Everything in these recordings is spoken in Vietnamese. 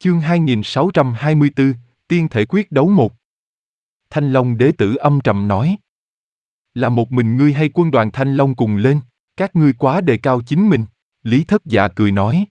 Chương 2624, Tiên thể quyết đấu 1. Thanh Long đế tử âm trầm nói. Là một mình ngươi hay quân đoàn Thanh Long cùng lên, các ngươi quá đề cao chính mình. Lý Thất Dạ cười nói.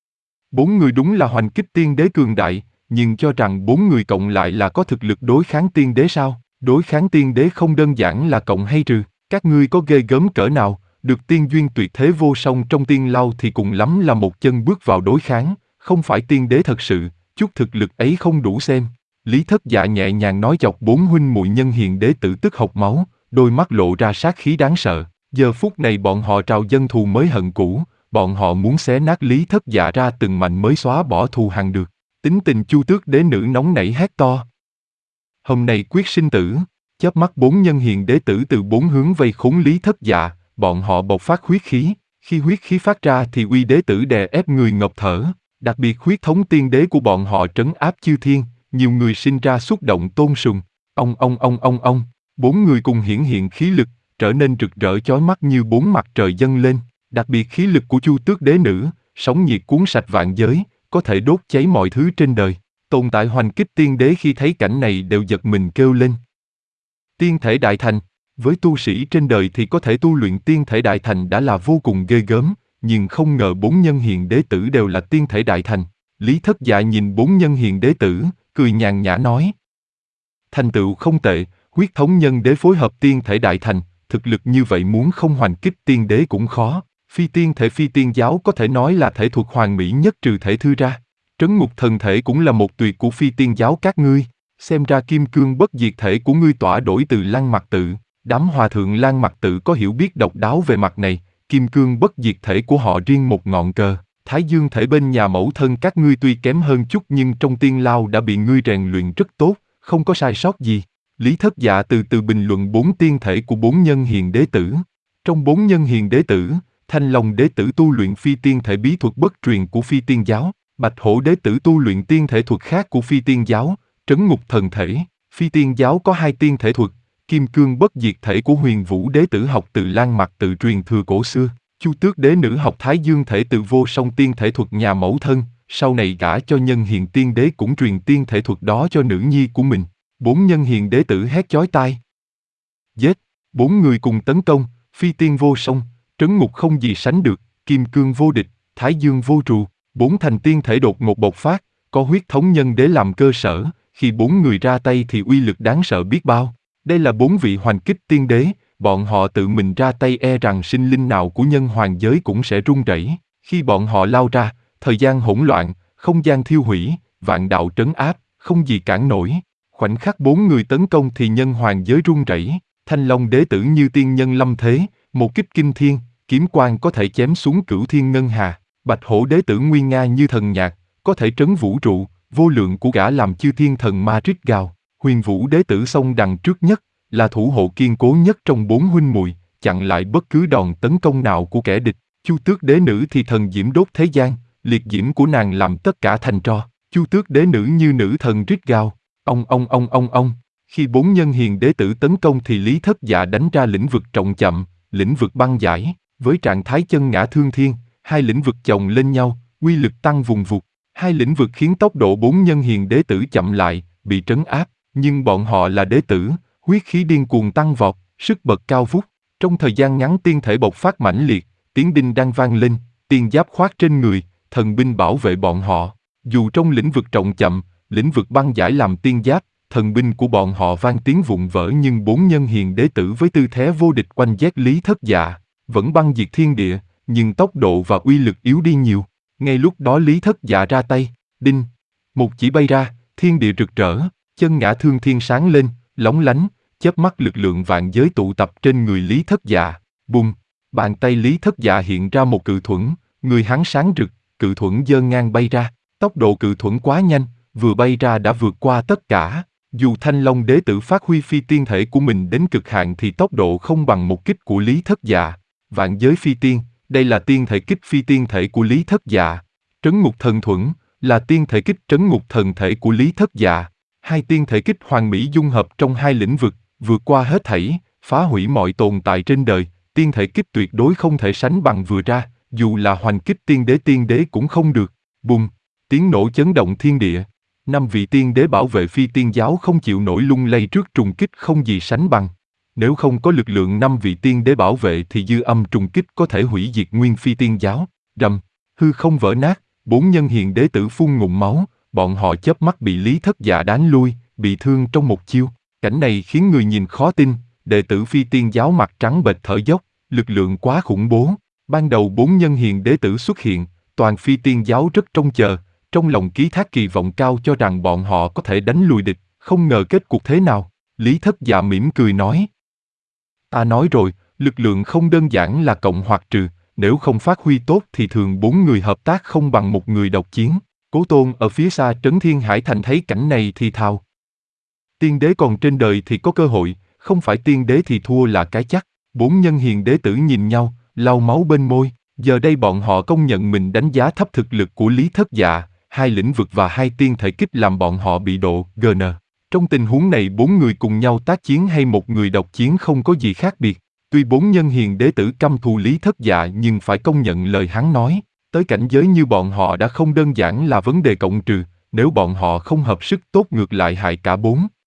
4 người đúng là hoành kích tiên đế cường đại, nhưng cho rằng 4 người cộng lại là có thực lực đối kháng tiên đế sao? Đối kháng tiên đế không đơn giản là cộng hay trừ, các ngươi có ghê gớm cỡ nào, được tiên duyên tuyệt thế vô song trong tiên lao thì cùng lắm là một chân bước vào đối kháng, không phải tiên đế thật sự, chút thực lực ấy không đủ xem. Lý Thất Dạ nhẹ nhàng nói chọc 4 huynh muội nhân hiền đế tử tức hộc máu, đôi mắt lộ ra sát khí đáng sợ. Giờ phút này bọn họ trào dân thù mới hận cũ, bọn họ muốn xé nát Lý Thất Dạ ra từng mảnh mới xóa bỏ thù hằn được. Tính tình Chu Tước đế nữ nóng nảy hét to. Hôm nay quyết sinh tử. Chớp mắt 4 nhân hiền đế tử từ 4 hướng vây khốn Lý Thất Dạ, bọn họ bộc phát huyết khí. Khi huyết khí phát ra thì uy đế tử đè ép người ngộp thở. Đặc biệt huyết thống tiên đế của bọn họ trấn áp chư thiên, nhiều người sinh ra xúc động tôn sùng. Ông. 4 người cùng hiển hiện khí lực, trở nên rực rỡ chói mắt như 4 mặt trời dâng lên. Đặc biệt khí lực của Chu Tước đế nữ, sóng nhiệt cuốn sạch vạn giới, có thể đốt cháy mọi thứ trên đời. Tồn tại hoành kích tiên đế khi thấy cảnh này đều giật mình kêu lên. Tiên thể đại thành, với tu sĩ trên đời thì có thể tu luyện tiên thể đại thành đã là vô cùng ghê gớm, nhưng không ngờ 4 nhân hiền đế tử đều là tiên thể đại thành. Lý Thất Dạ nhìn 4 nhân hiền đế tử, cười nhàn nhã nói. Thành tựu không tệ, huyết thống nhân đế phối hợp tiên thể đại thành, thực lực như vậy muốn không hoành kích tiên đế cũng khó. Phi tiên thể phi tiên giáo có thể nói là thể thuật hoàn mỹ nhất trừ thể thư ra. Trấn ngục thần thể cũng là một tuyệt của phi tiên giáo các ngươi. Xem ra kim cương bất diệt thể của ngươi tỏa đổi từ Lan Mặc Tự. Đám hòa thượng Lan Mặc Tự có hiểu biết độc đáo về mặt này. Kim cương bất diệt thể của họ riêng một ngọn cờ. Thái dương thể bên nhà mẫu thân các ngươi tuy kém hơn chút nhưng trong tiên lao đã bị ngươi rèn luyện rất tốt, không có sai sót gì. Lý Thất Dạ từ từ bình luận 4 tiên thể của 4 nhân hiền đế tử. Trong 4 nhân hiền đế tử, Thanh Long đế tử tu luyện phi tiên thể bí thuật bất truyền của phi tiên giáo, Bạch Hổ đế tử tu luyện tiên thể thuật khác của phi tiên giáo, Trấn ngục thần thể. Phi tiên giáo có 2 tiên thể thuật, Kim cương bất diệt thể của Huyền Vũ đế tử học từ Lan Mặc Tự truyền thừa cổ xưa, Chu Tước đế nữ học Thái Dương thể từ vô song tiên thể thuật nhà mẫu thân, sau này gả cho nhân hiền tiên đế cũng truyền tiên thể thuật đó cho nữ nhi của mình. 4 nhân hiền đế tử hét chói tai. Giết! 4 người cùng tấn công, phi tiên vô song, trấn ngục không gì sánh được, kim cương vô địch, thái dương vô trù, 4 thành tiên thể đột ngột bộc phát, có huyết thống nhân đế làm cơ sở, khi 4 người ra tay thì uy lực đáng sợ biết bao. Đây là 4 vị hoành kích tiên đế, bọn họ tự mình ra tay e rằng sinh linh nào của nhân hoàng giới cũng sẽ run rẩy. Khi bọn họ lao ra, thời gian hỗn loạn, không gian thiêu hủy, vạn đạo trấn áp, không gì cản nổi. Khoảnh khắc 4 người tấn công thì nhân hoàng giới run rẩy. Thanh Long đế tử như tiên nhân lâm thế, một kích kinh thiên, kiếm quang có thể chém xuống cửu thiên ngân hà. Bạch Hổ đế tử nguy nga như thần nhạc, có thể trấn vũ trụ, vô lượng của gã làm chư thiên thần ma rít gào. Huyền Vũ đế tử xông đằng trước nhất, là thủ hộ kiên cố nhất trong 4 huynh muội, chặn lại bất cứ đòn tấn công nào của kẻ địch. Chu Tước đế nữ thì thần diễm đốt thế gian, liệt diễm của nàng làm tất cả thành tro. Chu Tước đế nữ như nữ thần rít gào. Ông. Khi 4 nhân hiền đế tử tấn công thì Lý Thất Dạ đánh ra lĩnh vực trọng chậm, lĩnh vực băng giải, với trạng thái chân ngã thương thiên, 2 lĩnh vực chồng lên nhau, uy lực tăng vùng vụt. 2 lĩnh vực khiến tốc độ 4 nhân hiền đế tử chậm lại, bị trấn áp, nhưng bọn họ là đế tử, huyết khí điên cuồng tăng vọt, sức bật cao vút. Trong thời gian ngắn tiên thể bộc phát mãnh liệt, tiếng đinh đang vang lên, tiên giáp khoác trên người, thần binh bảo vệ bọn họ. Dù trong lĩnh vực trọng chậm, lĩnh vực băng giải làm tiên giáp, thần binh của bọn họ vang tiếng vụn vỡ nhưng 4 nhân hiền đế tử với tư thế vô địch quanh vét Lý Thất Dạ, vẫn băng diệt thiên địa, nhưng tốc độ và uy lực yếu đi nhiều. Ngay lúc đó Lý Thất Dạ ra tay, đinh, một chỉ bay ra, thiên địa rực rỡ, chân ngã thương thiên sáng lên, lóng lánh, chớp mắt lực lượng vạn giới tụ tập trên người Lý Thất Dạ, bùng, bàn tay Lý Thất Dạ hiện ra một cự thuẫn, người hắn sáng rực, cự thuẫn giơ ngang bay ra, tốc độ cự thuẫn quá nhanh, vừa bay ra đã vượt qua tất cả. Dù Thanh Long đế tử phát huy phi tiên thể của mình đến cực hạn thì tốc độ không bằng một kích của Lý Thất Dạ. Vạn giới phi tiên, đây là tiên thể kích phi tiên thể của Lý Thất Dạ. Trấn ngục thần thuẫn, là tiên thể kích trấn ngục thần thể của Lý Thất Dạ. 2 tiên thể kích hoàn mỹ dung hợp trong 2 lĩnh vực, vượt qua hết thảy, phá hủy mọi tồn tại trên đời. Tiên thể kích tuyệt đối không thể sánh bằng vừa ra, dù là hoành kích tiên đế cũng không được. Bùng! Tiếng nổ chấn động thiên địa. 5 vị tiên đế bảo vệ phi tiên giáo không chịu nổi lung lay trước trùng kích không gì sánh bằng. Nếu không có lực lượng 5 vị tiên đế bảo vệ thì dư âm trùng kích có thể hủy diệt nguyên phi tiên giáo. Rầm, hư không vỡ nát, 4 nhân hiền đế tử phun ngụm máu, bọn họ chớp mắt bị Lý Thất Dạ đánh lui, bị thương trong một chiêu. Cảnh này khiến người nhìn khó tin, đệ tử phi tiên giáo mặt trắng bệch thở dốc, lực lượng quá khủng bố. Ban đầu 4 nhân hiền đế tử xuất hiện, toàn phi tiên giáo rất trông chờ, trong lòng ký thác kỳ vọng cao cho rằng bọn họ có thể đánh lùi địch, không ngờ kết cục thế nào. Lý Thất Dạ mỉm cười nói. Ta nói rồi, lực lượng không đơn giản là cộng hoặc trừ, nếu không phát huy tốt thì thường 4 người hợp tác không bằng một người độc chiến. Cố Tôn ở phía xa Trấn Thiên Hải Thành thấy cảnh này thì thào. Tiên đế còn trên đời thì có cơ hội, không phải tiên đế thì thua là cái chắc. 4 nhân hiền đế tử nhìn nhau, lau máu bên môi, giờ đây bọn họ công nhận mình đánh giá thấp thực lực của Lý Thất Dạ, 2 lĩnh vực và 2 tiên thể kích làm bọn họ bị độ GN. Trong tình huống này 4 người cùng nhau tác chiến hay một người độc chiến không có gì khác biệt. Tuy 4 nhân hiền đế tử căm thù Lý Thất Dạ nhưng phải công nhận lời hắn nói, tới cảnh giới như bọn họ đã không đơn giản là vấn đề cộng trừ, nếu bọn họ không hợp sức tốt ngược lại hại cả 4